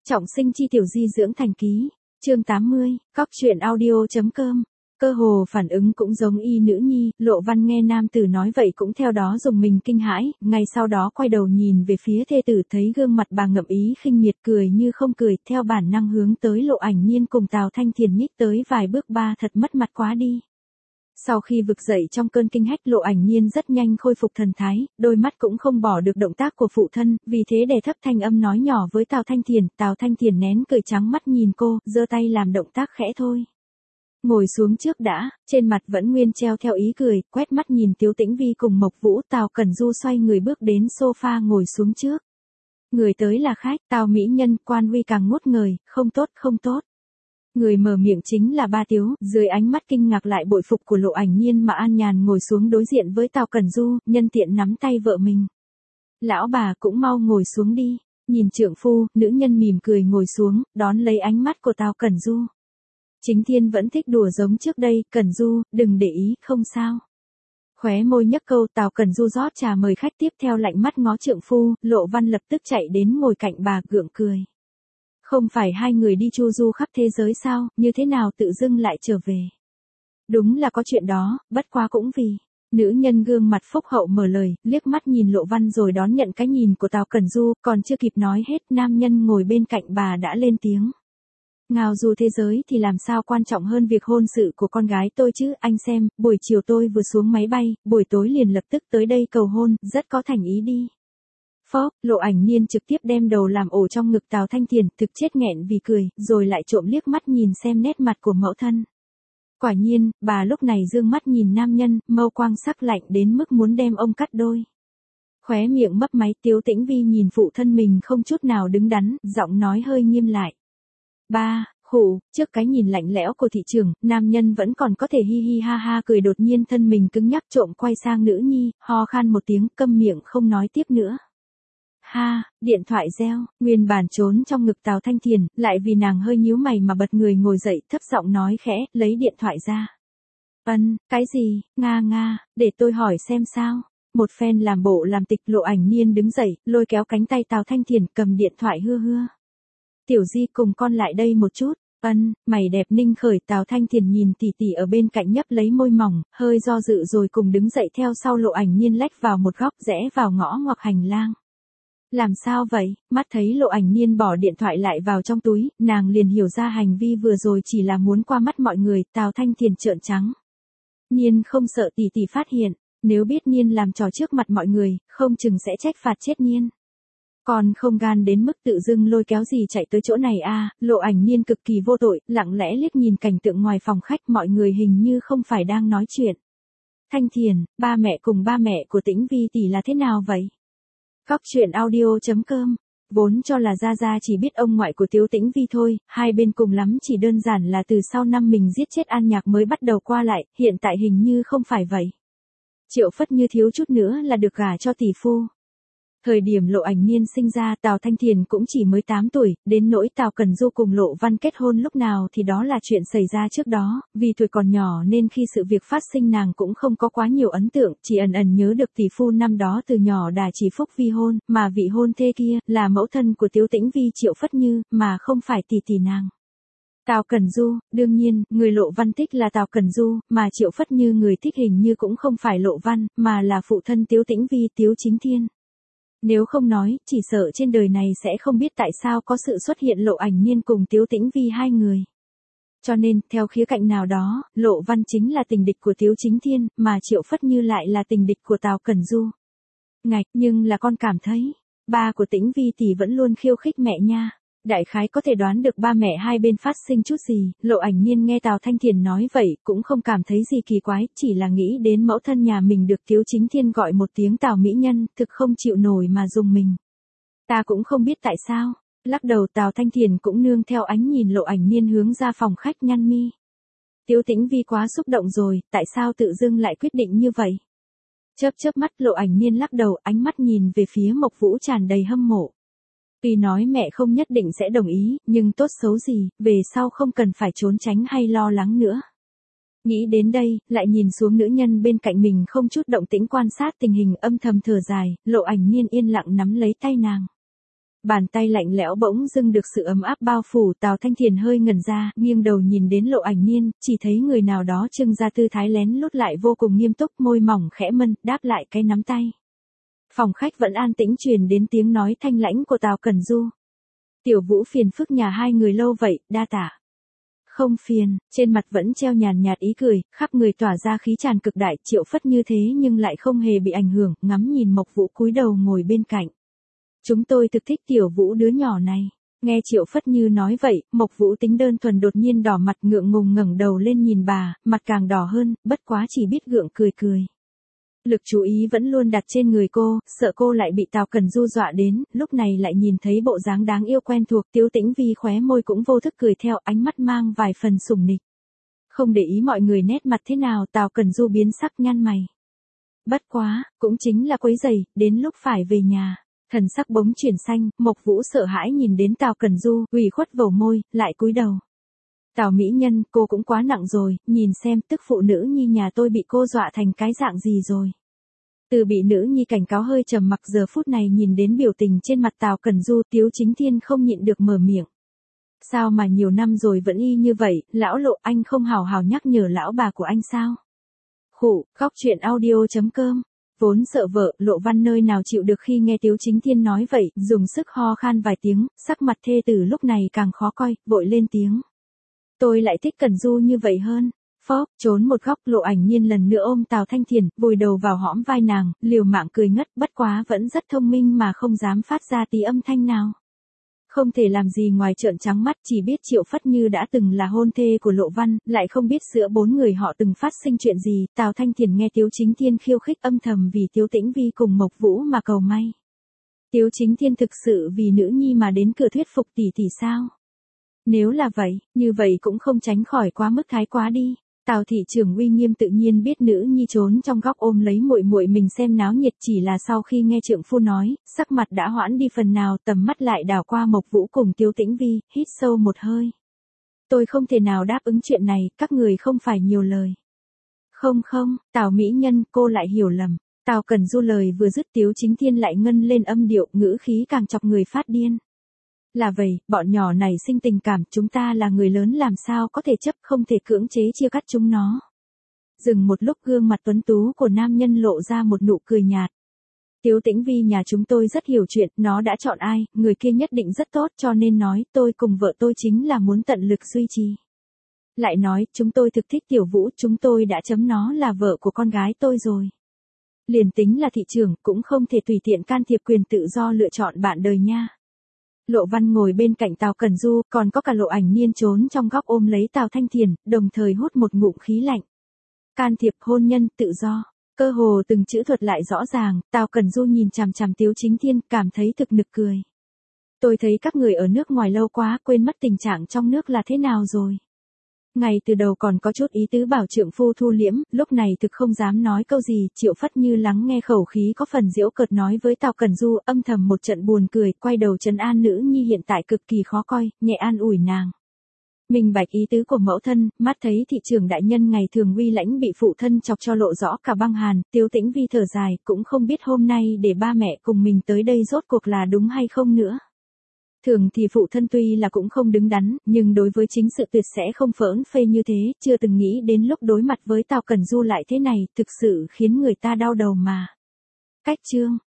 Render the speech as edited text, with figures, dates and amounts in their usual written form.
Trọng sinh chi tiểu di dưỡng thành ký, chương 80, cóc truyện audio.com. Cơ hồ phản ứng cũng giống y nữ nhi, Lộ Văn nghe nam tử nói vậy cũng theo đó dùng mình kinh hãi, ngay sau đó quay đầu nhìn về phía thê tử thấy gương mặt bà ngậm ý khinh miệt cười như không cười, theo bản năng hướng tới Lộ Ảnh Nhiên cùng Tào Thanh Thiền nhích tới vài bước ba thật mất mặt quá đi. Sau khi vực dậy trong cơn kinh hách Lộ Ảnh Nhiên rất nhanh khôi phục thần thái, đôi mắt cũng không bỏ được động tác của phụ thân, vì thế đè thấp thanh âm nói nhỏ với Tào Thanh Thiền nén cười trắng mắt nhìn cô, giơ tay làm động tác khẽ thôi. Ngồi xuống trước đã, trên mặt vẫn nguyên treo theo ý cười, quét mắt nhìn Tiếu Tĩnh Vi cùng Mộc Vũ, Tào Cẩn Du xoay người bước đến sofa ngồi xuống trước. Người tới là khách, Tào mỹ nhân, quan uy càng ngút ngời, không tốt không tốt. Người mở miệng chính là ba Tiếu, dưới ánh mắt kinh ngạc lại bội phục của Lộ Ảnh Nhiên mà an nhàn ngồi xuống đối diện với Tào Cẩn Du, nhân tiện nắm tay vợ mình. Lão bà cũng mau ngồi xuống đi, nhìn trượng phu, nữ nhân mỉm cười ngồi xuống, đón lấy ánh mắt của Tào Cẩn Du. Chính Thiên vẫn thích đùa giống trước đây, Cẩn Du, đừng để ý, không sao. Khóe môi nhấc câu Tào Cẩn Du rót trà mời khách tiếp theo lạnh mắt ngó trượng phu, Lộ Văn lập tức chạy đến ngồi cạnh bà gượng cười. Không phải hai người đi chu du khắp thế giới sao, như thế nào tự dưng lại trở về. Đúng là có chuyện đó, bất quá cũng vì. Nữ nhân gương mặt phúc hậu mở lời, liếc mắt nhìn Lộ Văn rồi đón nhận cái nhìn của Tào Cẩn Du, còn chưa kịp nói hết, nam nhân ngồi bên cạnh bà đã lên tiếng. Ngào du thế giới thì làm sao quan trọng hơn việc hôn sự của con gái tôi chứ, anh xem, buổi chiều tôi vừa xuống máy bay, buổi tối liền lập tức tới đây cầu hôn, rất có thành ý đi. Phó, Lộ Ảnh Nhiên trực tiếp đem đầu làm ổ trong ngực Tào Thanh Thiền, thực chết nghẹn vì cười, rồi lại trộm liếc mắt nhìn xem nét mặt của mẫu thân. Quả nhiên, bà lúc này dương mắt nhìn nam nhân, mâu quang sắc lạnh đến mức muốn đem ông cắt đôi. Khóe miệng mấp máy, Tiếu Tĩnh Vi nhìn phụ thân mình không chút nào đứng đắn, giọng nói hơi nghiêm lại. Ba, khụ, trước cái nhìn lạnh lẽo của thị trường, nam nhân vẫn còn có thể hi hi ha ha cười, đột nhiên thân mình cứng nhắc trộm quay sang nữ nhi, ho khan một tiếng, câm miệng không nói tiếp nữa. Ha, điện thoại reo, nguyên bản trốn trong ngực Tào Thanh Thiền, lại vì nàng hơi nhíu mày mà bật người ngồi dậy, thấp giọng nói khẽ, lấy điện thoại ra. Cái gì, nga, để tôi hỏi xem sao. Một phen làm bộ làm tịch, Lộ Ảnh Nhiên đứng dậy, lôi kéo cánh tay Tào Thanh Thiền, cầm điện thoại hưa. Tiểu Di cùng con lại đây một chút. Mày đẹp ninh khởi, Tào Thanh Thiền nhìn tỷ tỷ ở bên cạnh nhấp lấy môi mỏng, hơi do dự rồi cùng đứng dậy theo sau Lộ Ảnh Nhiên lách vào một góc rẽ vào ngõ ngoặc hành lang. Làm sao vậy? Mắt thấy Lộ Ảnh Nhiên bỏ điện thoại lại vào trong túi, nàng liền hiểu ra hành vi vừa rồi chỉ là muốn qua mắt mọi người, Tào Thanh Thiền trợn trắng. Nhiên không sợ tỷ tỷ phát hiện, nếu biết Nhiên làm trò trước mặt mọi người, không chừng sẽ trách phạt chết Nhiên. Còn không gan đến mức tự dưng lôi kéo gì chạy tới chỗ này à, Lộ Ảnh Nhiên cực kỳ vô tội, lặng lẽ liếc nhìn cảnh tượng ngoài phòng khách, mọi người hình như không phải đang nói chuyện. Thanh Thiền, ba mẹ của Tĩnh Vi tỷ là thế nào vậy? Cóc truyện audio.com, vốn cho là Gia chỉ biết ông ngoại của Tiếu Tĩnh Vi thôi, hai bên cùng lắm chỉ đơn giản là từ sau năm mình giết chết An Nhạc mới bắt đầu qua lại, hiện tại hình như không phải vậy. Triệu Phất Như thiếu chút nữa là được gả cho tỷ phu. Thời điểm Lộ Ảnh Nhiên sinh ra, Tào Thanh Thiền cũng chỉ mới 8 tuổi, đến nỗi Tào Cẩn Du cùng Lộ Văn kết hôn lúc nào thì đó là chuyện xảy ra trước đó, vì tuổi còn nhỏ nên khi sự việc phát sinh nàng cũng không có quá nhiều ấn tượng, chỉ ẩn nhớ được tỷ phu năm đó từ nhỏ đà chỉ phúc vi hôn, mà vị hôn thê kia là mẫu thân của Tiếu Tĩnh Vi Triệu Phất Như, mà không phải tỷ nàng. Tào Cẩn Du, đương nhiên, người Lộ Văn thích là Tào Cẩn Du, mà Triệu Phất Như người thích hình như cũng không phải Lộ Văn, mà là phụ thân Tiếu Tĩnh Vi Tiếu Chính Thiên. Nếu không nói, chỉ sợ trên đời này sẽ không biết tại sao có sự xuất hiện Lộ Ảnh Nhiên cùng Tiếu Tĩnh Vi hai người. Cho nên, theo khía cạnh nào đó, Lộ Văn chính là tình địch của Tiếu Chính Thiên, mà Triệu Phất Như lại là tình địch của Tào Cẩn Du. Nhưng là con cảm thấy, ba của Tĩnh Vi tỷ vẫn luôn khiêu khích mẹ nha. Đại khái có thể đoán được ba mẹ hai bên phát sinh chút gì, Lộ Ảnh Nhiên nghe Tào Thanh Thiền nói vậy, cũng không cảm thấy gì kỳ quái, chỉ là nghĩ đến mẫu thân nhà mình được Tiếu Chính Thiên gọi một tiếng Tào mỹ nhân, thực không chịu nổi mà dùng mình. Ta cũng không biết tại sao, lắc đầu Tào Thanh Thiền cũng nương theo ánh nhìn Lộ Ảnh Nhiên hướng ra phòng khách nhăn mi. Tiếu Tĩnh Vi quá xúc động rồi, tại sao tự dưng lại quyết định như vậy? Chớp mắt Lộ Ảnh Nhiên lắc đầu, ánh mắt nhìn về phía Mộc Vũ tràn đầy hâm mộ. Tuy nói mẹ không nhất định sẽ đồng ý, nhưng tốt xấu gì, về sau không cần phải trốn tránh hay lo lắng nữa. Nghĩ đến đây, lại nhìn xuống nữ nhân bên cạnh mình không chút động tĩnh quan sát tình hình, âm thầm thở dài, Lộ Ảnh Nhiên yên lặng nắm lấy tay nàng. Bàn tay lạnh lẽo bỗng dưng được sự ấm áp bao phủ, Tào Thanh Thiền hơi ngẩn ra, nghiêng đầu nhìn đến Lộ Ảnh Niên, chỉ thấy người nào đó trưng ra tư thái lén lút lại vô cùng nghiêm túc, môi mỏng khẽ mân, đáp lại cái nắm tay. Phòng khách vẫn an tĩnh truyền đến tiếng nói thanh lãnh của Tào Cẩn Du. Tiểu Vũ phiền phức nhà hai người lâu vậy, đa tạ. Không phiền, trên mặt vẫn treo nhàn nhạt ý cười, khắp người tỏa ra khí tràn cực đại, Triệu Phất như thế nhưng lại không hề bị ảnh hưởng, ngắm nhìn Mộc Vũ cúi đầu ngồi bên cạnh. Chúng tôi thực thích Tiểu Vũ đứa nhỏ này. Nghe Triệu Phất Như nói vậy, Mộc Vũ tính đơn thuần đột nhiên đỏ mặt, ngượng ngùng ngẩng đầu lên nhìn bà, mặt càng đỏ hơn, bất quá chỉ biết gượng cười cười. Lực chú ý vẫn luôn đặt trên người cô, sợ cô lại bị Tào Cẩn Du dọa đến, lúc này lại nhìn thấy bộ dáng đáng yêu quen thuộc, Tiếu Tĩnh Vi khóe môi cũng vô thức cười theo, ánh mắt mang vài phần sủng nịch. Không để ý mọi người nét mặt thế nào, Tào Cẩn Du biến sắc nhăn mày. Bất quá, cũng chính là quấy rầy, đến lúc phải về nhà. Thần sắc bỗng chuyển xanh, Mộc Vũ sợ hãi nhìn đến Tào Cẩn Du, ủy khuất vầu môi, lại cúi đầu. Tào mỹ nhân, cô cũng quá nặng rồi, nhìn xem tức phụ nữ nhi nhà tôi bị cô dọa thành cái dạng gì rồi. Từ bị nữ nhi cảnh cáo hơi trầm mặc, giờ phút này nhìn đến biểu tình trên mặt Tào Cẩn Du, Tiếu Chính Thiên không nhịn được mở miệng. Sao mà nhiều năm rồi vẫn y như vậy, lão Lộ, anh không hào hào nhắc nhở lão bà của anh sao? Khụ, khóc chuyện audio.com. Vốn sợ vợ, Lộ Văn nơi nào chịu được khi nghe Tiếu Chính Thiên nói vậy, dùng sức ho khan vài tiếng, sắc mặt thê tử lúc này càng khó coi, vội lên tiếng. Tôi lại thích Cẩn Du như vậy hơn. Phóp, trốn một góc, Lộ Ảnh Nhiên lần nữa ôm Tào Thanh Thiền, vùi đầu vào hõm vai nàng, liều mạng cười ngất, bất quá vẫn rất thông minh mà không dám phát ra tí âm thanh nào. Không thể làm gì ngoài trợn trắng mắt, chỉ biết Triệu Phất Như đã từng là hôn thê của Lộ Văn, lại không biết giữa bốn người họ từng phát sinh chuyện gì. Tào Thanh Thiền nghe Tiếu Chính Thiên khiêu khích âm thầm vì Tiếu Tĩnh Vi cùng Mộc Vũ mà cầu may. Tiếu Chính Thiên thực sự vì nữ nhi mà đến cửa thuyết phục tỷ tỷ sao? Nếu là vậy, như vậy cũng không tránh khỏi quá mức thái quá đi. Tào thị trưởng uy nghiêm tự nhiên biết nữ nhi trốn trong góc ôm lấy muội muội mình xem náo nhiệt, chỉ là sau khi nghe trượng phu nói, sắc mặt đã hoãn đi phần nào, tầm mắt lại đảo qua Mộc Vũ cùng Tiếu Tĩnh Vi, hít sâu một hơi. Tôi không thể nào đáp ứng chuyện này, các người không phải nhiều lời. Không không, Tào mỹ nhân, cô lại hiểu lầm. Tào Cẩn Du lời vừa dứt, Tiếu Chính Thiên lại ngân lên âm điệu, ngữ khí càng chọc người phát điên. Là vậy, bọn nhỏ này sinh tình cảm, chúng ta là người lớn làm sao có thể chấp, không thể cưỡng chế chia cắt chúng nó. Dừng một lúc, gương mặt tuấn tú của nam nhân lộ ra một nụ cười nhạt. Tiếu Tĩnh Vi nhà chúng tôi rất hiểu chuyện, nó đã chọn ai, người kia nhất định rất tốt, cho nên nói tôi cùng vợ tôi chính là muốn tận lực duy trì. Lại nói, chúng tôi thực thích Tiểu Vũ, chúng tôi đã chấm nó là vợ của con gái tôi rồi. Liền tính là thị trưởng, cũng không thể tùy tiện can thiệp quyền tự do lựa chọn bạn đời nha. Lộ Văn ngồi bên cạnh Tào Cẩn Du, còn có cả Lộ Ảnh Niên trốn trong góc ôm lấy Tào Thanh Thiền, đồng thời hút một ngụm khí lạnh. Can thiệp hôn nhân, tự do, cơ hồ từng chữ thuật lại rõ ràng, Tào Cẩn Du nhìn chằm chằm Tiếu Chính Thiên, cảm thấy thực nực cười. Tôi thấy các người ở nước ngoài lâu quá, quên mất tình trạng trong nước là thế nào rồi. Ngày từ đầu còn có chút ý tứ bảo trượng phu thu liễm, lúc này thực không dám nói câu gì, Triệu Phất Như lắng nghe khẩu khí có phần giễu cợt nói với Tào Cẩn Du, âm thầm một trận buồn cười, quay đầu trấn an nữ nhi hiện tại cực kỳ khó coi, nhẹ an ủi nàng. Minh bạch ý tứ của mẫu thân, mắt thấy thị trưởng đại nhân ngày thường uy lãnh bị phụ thân chọc cho lộ rõ cả băng hàn, Tiếu Tĩnh Vi thở dài, cũng không biết hôm nay để ba mẹ cùng mình tới đây rốt cuộc là đúng hay không nữa. Thường thì phụ thân tuy là cũng không đứng đắn, nhưng đối với chính sự tuyệt sẽ không phỡn phê như thế, chưa từng nghĩ đến lúc đối mặt với Tào Cẩn Du lại thế này, thực sự khiến người ta đau đầu mà. Cách chương